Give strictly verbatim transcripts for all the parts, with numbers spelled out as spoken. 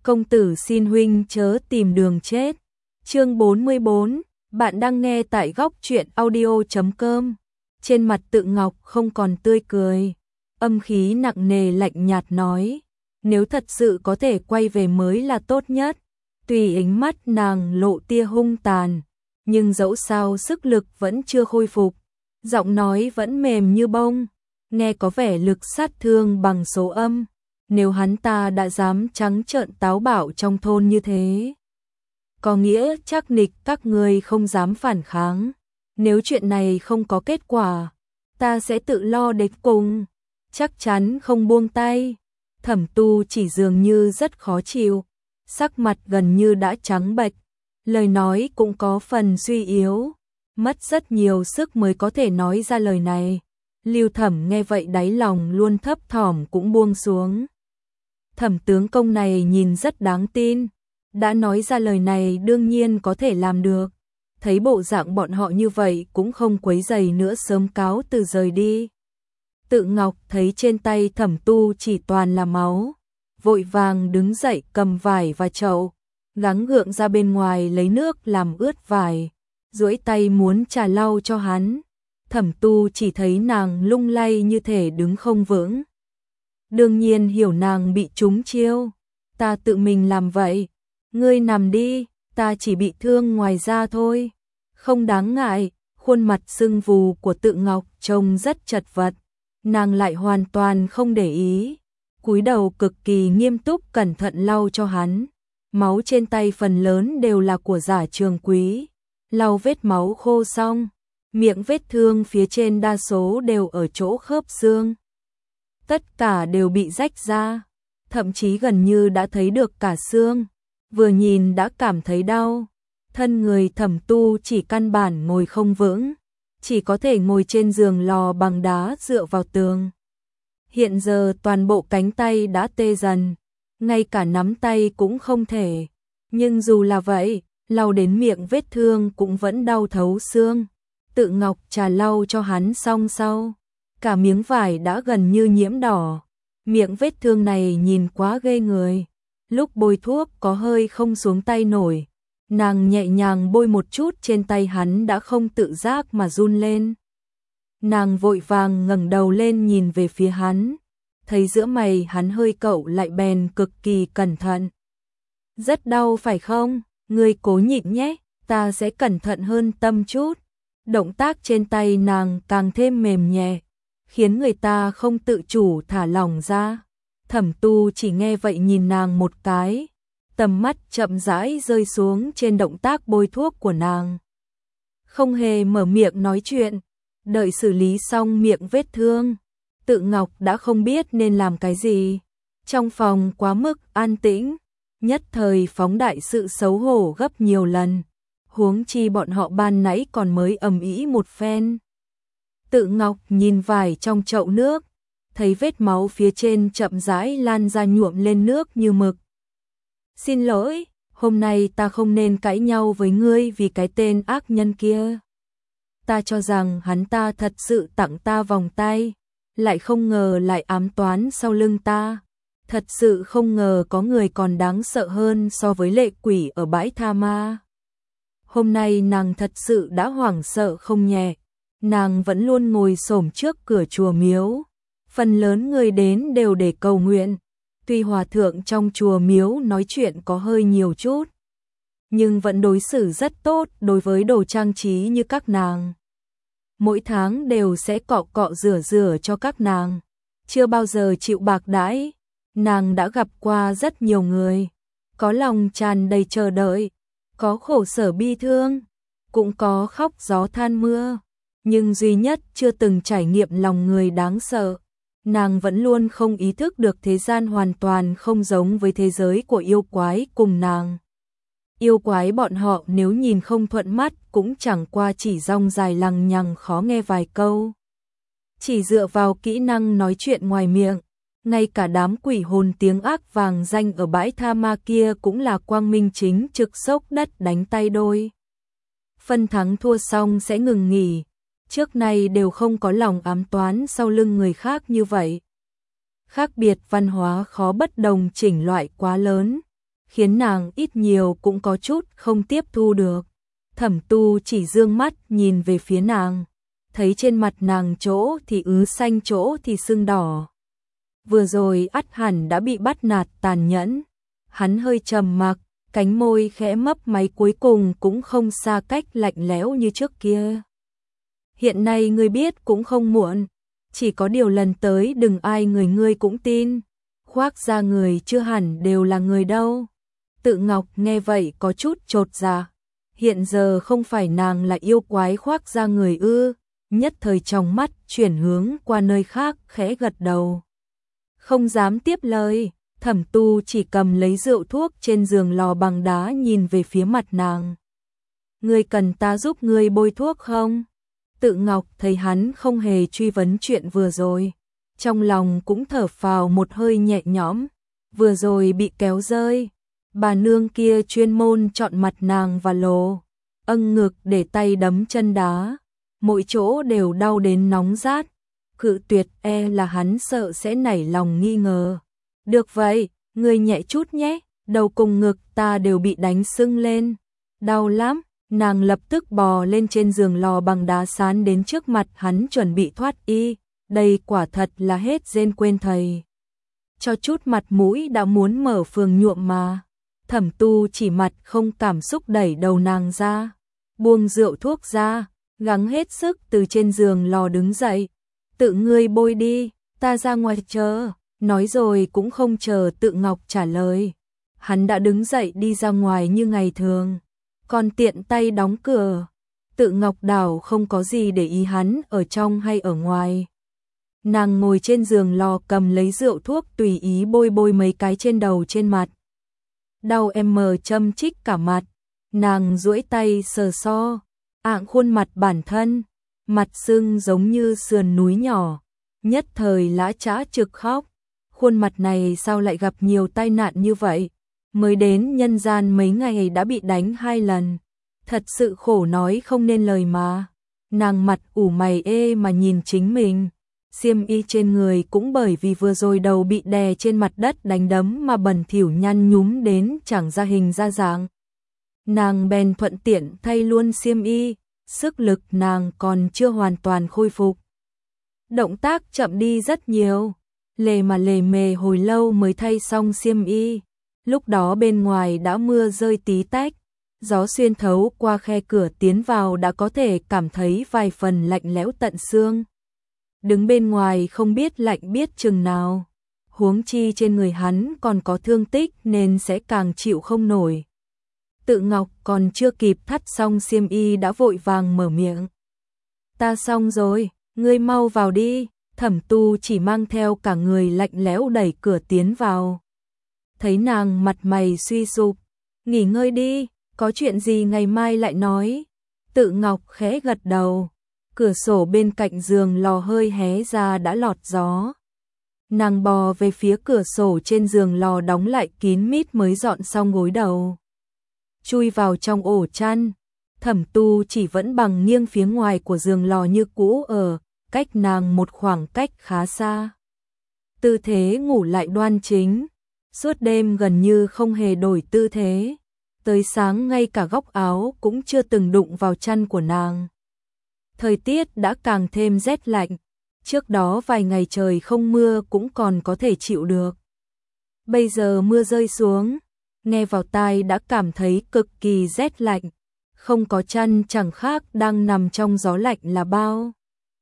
công tử xin huynh chớ tìm đường chết. Chương bốn mươi bốn, bạn đang nghe tại góc truyện audio chấm com. Trên mặt Tự Ngọc không còn tươi cười, âm khí nặng nề lạnh nhạt nói, nếu thật sự có thể quay về mới là tốt nhất. Tùy ánh mắt nàng lộ tia hung tàn, nhưng dẫu sao sức lực vẫn chưa khôi phục, giọng nói vẫn mềm như bông, nghe có vẻ lực sát thương bằng số âm. Nếu hắn ta đã dám trắng trợn táo bạo trong thôn như thế, có nghĩa chắc nịch các ngươi không dám phản kháng. Nếu chuyện này không có kết quả, ta sẽ tự lo đến cùng, chắc chắn không buông tay. Thẩm Tu chỉ dường như rất khó chịu, sắc mặt gần như đã trắng bệch, lời nói cũng có phần suy yếu, mất rất nhiều sức mới có thể nói ra lời này. Lưu Thẩm nghe vậy đáy lòng luôn thấp thỏm cũng buông xuống. Thẩm tướng công này nhìn rất đáng tin, đã nói ra lời này đương nhiên có thể làm được. Thấy bộ dạng bọn họ như vậy cũng không quấy rầy nữa, sớm cáo từ rời đi. Tự Ngọc thấy trên tay Thẩm Tu chỉ toàn là máu, vội vàng đứng dậy cầm vải và chậu, gắng gượng ra bên ngoài lấy nước làm ướt vải, duỗi tay muốn trà lau cho hắn. Thẩm Tu chỉ thấy nàng lung lay như thể đứng không vững, đương nhiên hiểu nàng bị trúng chiêu. Ta tự mình làm vậy, ngươi nằm đi, ta chỉ bị thương ngoài da thôi, không đáng ngại. Khuôn mặt sưng vù của Tự Ngọc trông rất chật vật, nàng lại hoàn toàn không để ý, cúi đầu cực kỳ nghiêm túc cẩn thận lau cho hắn. Máu trên tay phần lớn đều là của Giả Trường Quý. Lau vết máu khô xong, miệng vết thương phía trên đa số đều ở chỗ khớp xương, tất cả đều bị rách ra, thậm chí gần như đã thấy được cả xương, vừa nhìn đã cảm thấy đau. Thân người Thẩm Tu chỉ căn bản ngồi không vững, chỉ có thể ngồi trên giường lò bằng đá dựa vào tường. Hiện giờ toàn bộ cánh tay đã tê dần, ngay cả nắm tay cũng không thể, nhưng dù là vậy, lau đến miệng vết thương cũng vẫn đau thấu xương. Tự Ngọc trà lau cho hắn xong sau, cả miếng vải đã gần như nhiễm đỏ, miệng vết thương này nhìn quá ghê người. Lúc bôi thuốc có hơi không xuống tay nổi, nàng nhẹ nhàng bôi một chút trên tay hắn đã không tự giác mà run lên. Nàng vội vàng ngẩng đầu lên nhìn về phía hắn, thấy giữa mày hắn hơi cau lại bèn cực kỳ cẩn thận. Rất đau phải không? Ngươi cố nhịn nhé, ta sẽ cẩn thận hơn tâm chút. Động tác trên tay nàng càng thêm mềm nhẹ, khiến người ta không tự chủ thả lỏng ra. Thẩm Tu chỉ nghe vậy nhìn nàng một cái, tầm mắt chậm rãi rơi xuống trên động tác bôi thuốc của nàng, không hề mở miệng nói chuyện. Đợi xử lý xong miệng vết thương, Tự Ngọc đã không biết nên làm cái gì. Trong phòng quá mức an tĩnh, nhất thời phóng đại sự xấu hổ gấp nhiều lần, huống chi bọn họ ban nãy còn mới ầm ĩ một phen. Tự Ngọc nhìn vải trong chậu nước, thấy vết máu phía trên chậm rãi lan ra nhuộm lên nước như mực. Xin lỗi, hôm nay ta không nên cãi nhau với ngươi vì cái tên ác nhân kia. Ta cho rằng hắn ta thật sự tặng ta vòng tay, lại không ngờ lại ám toán sau lưng ta. Thật sự không ngờ có người còn đáng sợ hơn so với lệ quỷ ở bãi tha ma. Hôm nay nàng thật sự đã hoảng sợ không nhẹ. Nàng vẫn luôn ngồi xổm trước cửa chùa miếu, phần lớn người đến đều để cầu nguyện. Tuy hòa thượng trong chùa miếu nói chuyện có hơi nhiều chút, nhưng vẫn đối xử rất tốt đối với đồ trang trí như các nàng. Mỗi tháng đều sẽ cọ cọ rửa rửa cho các nàng, chưa bao giờ chịu bạc đãi. Nàng đã gặp qua rất nhiều người, có lòng tràn đầy chờ đợi, có khổ sở bi thương, cũng có khóc gió than mưa, nhưng duy nhất chưa từng trải nghiệm lòng người đáng sợ. Nàng vẫn luôn không ý thức được thế gian hoàn toàn không giống với thế giới của yêu quái cùng nàng. Yêu quái bọn họ nếu nhìn không thuận mắt cũng chẳng qua chỉ rong dài lằng nhằng khó nghe vài câu. Chỉ dựa vào kỹ năng nói chuyện ngoài miệng, ngay cả đám quỷ hồn tiếng ác vàng danh ở bãi tha ma kia cũng là quang minh chính trực xốc đất đánh tay đôi. Phân thắng thua xong sẽ ngừng nghỉ, trước nay đều không có lòng ám toán sau lưng người khác như vậy. Khác biệt văn hóa khó bất đồng chỉnh loại quá lớn, khiến nàng ít nhiều cũng có chút không tiếp thu được. Thẩm Tu chỉ dương mắt nhìn về phía nàng, thấy trên mặt nàng chỗ thì ứ xanh chỗ thì sưng đỏ. Vừa rồi ắt hẳn đã bị bắt nạt tàn nhẫn. Hắn hơi trầm mặc, cánh môi khẽ mấp máy cuối cùng cũng không xa cách lạnh lẽo như trước kia. Hiện nay ngươi biết cũng không muộn, chỉ có điều lần tới đừng ai người ngươi cũng tin. Khoác ra người chưa hẳn đều là người đâu. Tự Ngọc nghe vậy có chút chột dạ. Hiện giờ không phải nàng là yêu quái khoác ra người ư? Nhất thời trong mắt chuyển hướng qua nơi khác, khẽ gật đầu. Không dám tiếp lời. Thẩm Tu chỉ cầm lấy rượu thuốc trên giường lò bằng đá nhìn về phía mặt nàng. Ngươi cần ta giúp ngươi bôi thuốc không? Tự Ngọc thấy hắn không hề truy vấn chuyện vừa rồi, trong lòng cũng thở phào một hơi nhẹ nhõm. Vừa rồi bị kéo rơi, bà nương kia chuyên môn chọn mặt nàng và lồ, âng ngực để tay đấm chân đá, mỗi chỗ đều đau đến nóng rát. Cự tuyệt e là hắn sợ sẽ nảy lòng nghi ngờ. Được vậy, ngươi nhẹ chút nhé, đầu cùng ngực ta đều bị đánh sưng lên. Đau lắm, nàng lập tức bò lên trên giường lò bằng đá sán đến trước mặt hắn chuẩn bị thoát y. Đây quả thật là hết rên quên thầy. Cho chút mặt mũi đã muốn mở phường nhuộm mà. Thẩm Tu chỉ mặt không cảm xúc đẩy đầu nàng ra, buông rượu thuốc ra, gắng hết sức từ trên giường lò đứng dậy. Tự ngươi bôi đi, ta ra ngoài chờ. Nói rồi cũng không chờ Tự Ngọc trả lời. Hắn đã đứng dậy đi ra ngoài như ngày thường, còn tiện tay đóng cửa. Tự Ngọc đảo không có gì để ý hắn ở trong hay ở ngoài. Nàng ngồi trên giường lò cầm lấy rượu thuốc tùy ý bôi bôi mấy cái trên đầu trên mặt. Đau em mờ châm chích cả mặt. Nàng duỗi tay sờ so, ạng khuôn mặt bản thân, mặt sưng giống như sườn núi nhỏ, nhất thời lã chã trực khóc. Khuôn mặt này sao lại gặp nhiều tai nạn như vậy? Mới đến nhân gian mấy ngày đã bị đánh hai lần. Thật sự khổ nói không nên lời mà. Nàng mặt ủ mày ê mà nhìn chính mình. Xiêm y trên người cũng bởi vì vừa rồi đầu bị đè trên mặt đất đánh đấm mà bẩn thỉu nhăn nhúm đến chẳng ra hình ra dáng. Nàng bèn thuận tiện thay luôn xiêm y, sức lực nàng còn chưa hoàn toàn khôi phục. Động tác chậm đi rất nhiều. Lề mà lề mề hồi lâu mới thay xong xiêm y. Lúc đó bên ngoài đã mưa rơi tí tách, gió xuyên thấu qua khe cửa tiến vào đã có thể cảm thấy vài phần lạnh lẽo tận xương. Đứng bên ngoài không biết lạnh biết chừng nào, huống chi trên người hắn còn có thương tích nên sẽ càng chịu không nổi. Tự Ngọc còn chưa kịp thắt xong xiêm y đã vội vàng mở miệng. Ta xong rồi, ngươi mau vào đi. Thẩm Tu chỉ mang theo cả người lạnh lẽo đẩy cửa tiến vào. Thấy nàng mặt mày suy sụp, nghỉ ngơi đi, có chuyện gì ngày mai lại nói. Tự Ngọc khẽ gật đầu, cửa sổ bên cạnh giường lò hơi hé ra đã lọt gió. Nàng bò về phía cửa sổ trên giường lò đóng lại kín mít mới dọn xong gối đầu. Chui vào trong ổ chăn, Thẩm Tu chỉ vẫn bằng nghiêng phía ngoài của giường lò như cũ ở cách nàng một khoảng cách khá xa. Tư thế ngủ lại đoan chính, suốt đêm gần như không hề đổi tư thế. Tới sáng ngay cả góc áo cũng chưa từng đụng vào chăn của nàng. Thời tiết đã càng thêm rét lạnh, trước đó vài ngày trời không mưa cũng còn có thể chịu được. Bây giờ mưa rơi xuống, nghe vào tai đã cảm thấy cực kỳ rét lạnh, không có chăn chẳng khác đang nằm trong gió lạnh là bao.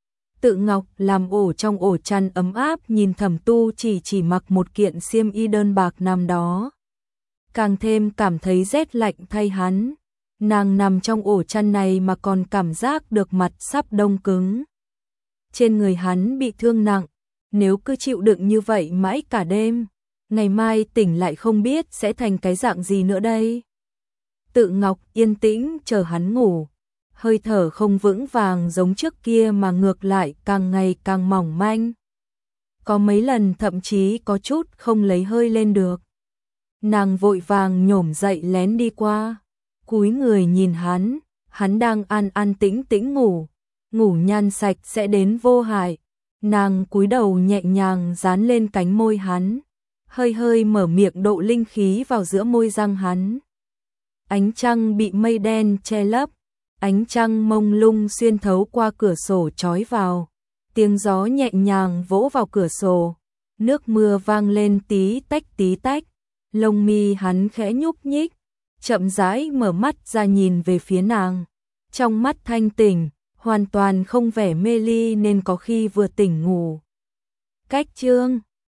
Tự Ngọc làm ổ trong ổ chăn ấm áp nhìn Thẩm Tu chỉ chỉ mặc một kiện xiêm y đơn bạc nằm đó. Càng thêm cảm thấy rét lạnh thay hắn. Nàng nằm trong ổ chăn này mà còn cảm giác được mặt sắp đông cứng. Trên người hắn bị thương nặng, nếu cứ chịu đựng như vậy mãi cả đêm, ngày mai tỉnh lại không biết sẽ thành cái dạng gì nữa đây. Tự Ngọc yên tĩnh chờ hắn ngủ. Hơi thở không vững vàng giống trước kia mà ngược lại càng ngày càng mỏng manh. Có mấy lần thậm chí có chút không lấy hơi lên được. Nàng vội vàng nhổm dậy lén đi qua, cúi người nhìn hắn, hắn đang an an tĩnh tĩnh ngủ, ngủ nhan sạch sẽ đến vô hại. Nàng cúi đầu nhẹ nhàng dán lên cánh môi hắn, hơi hơi mở miệng độ linh khí vào giữa môi răng hắn. Ánh trăng bị mây đen che lấp, ánh trăng mông lung xuyên thấu qua cửa sổ chói vào, tiếng gió nhẹ nhàng vỗ vào cửa sổ, nước mưa vang lên tí tách tí tách, lông mi hắn khẽ nhúc nhích, chậm rãi mở mắt ra nhìn về phía nàng, trong mắt thanh tỉnh, hoàn toàn không vẻ mê ly nên có khi vừa tỉnh ngủ. Cách chương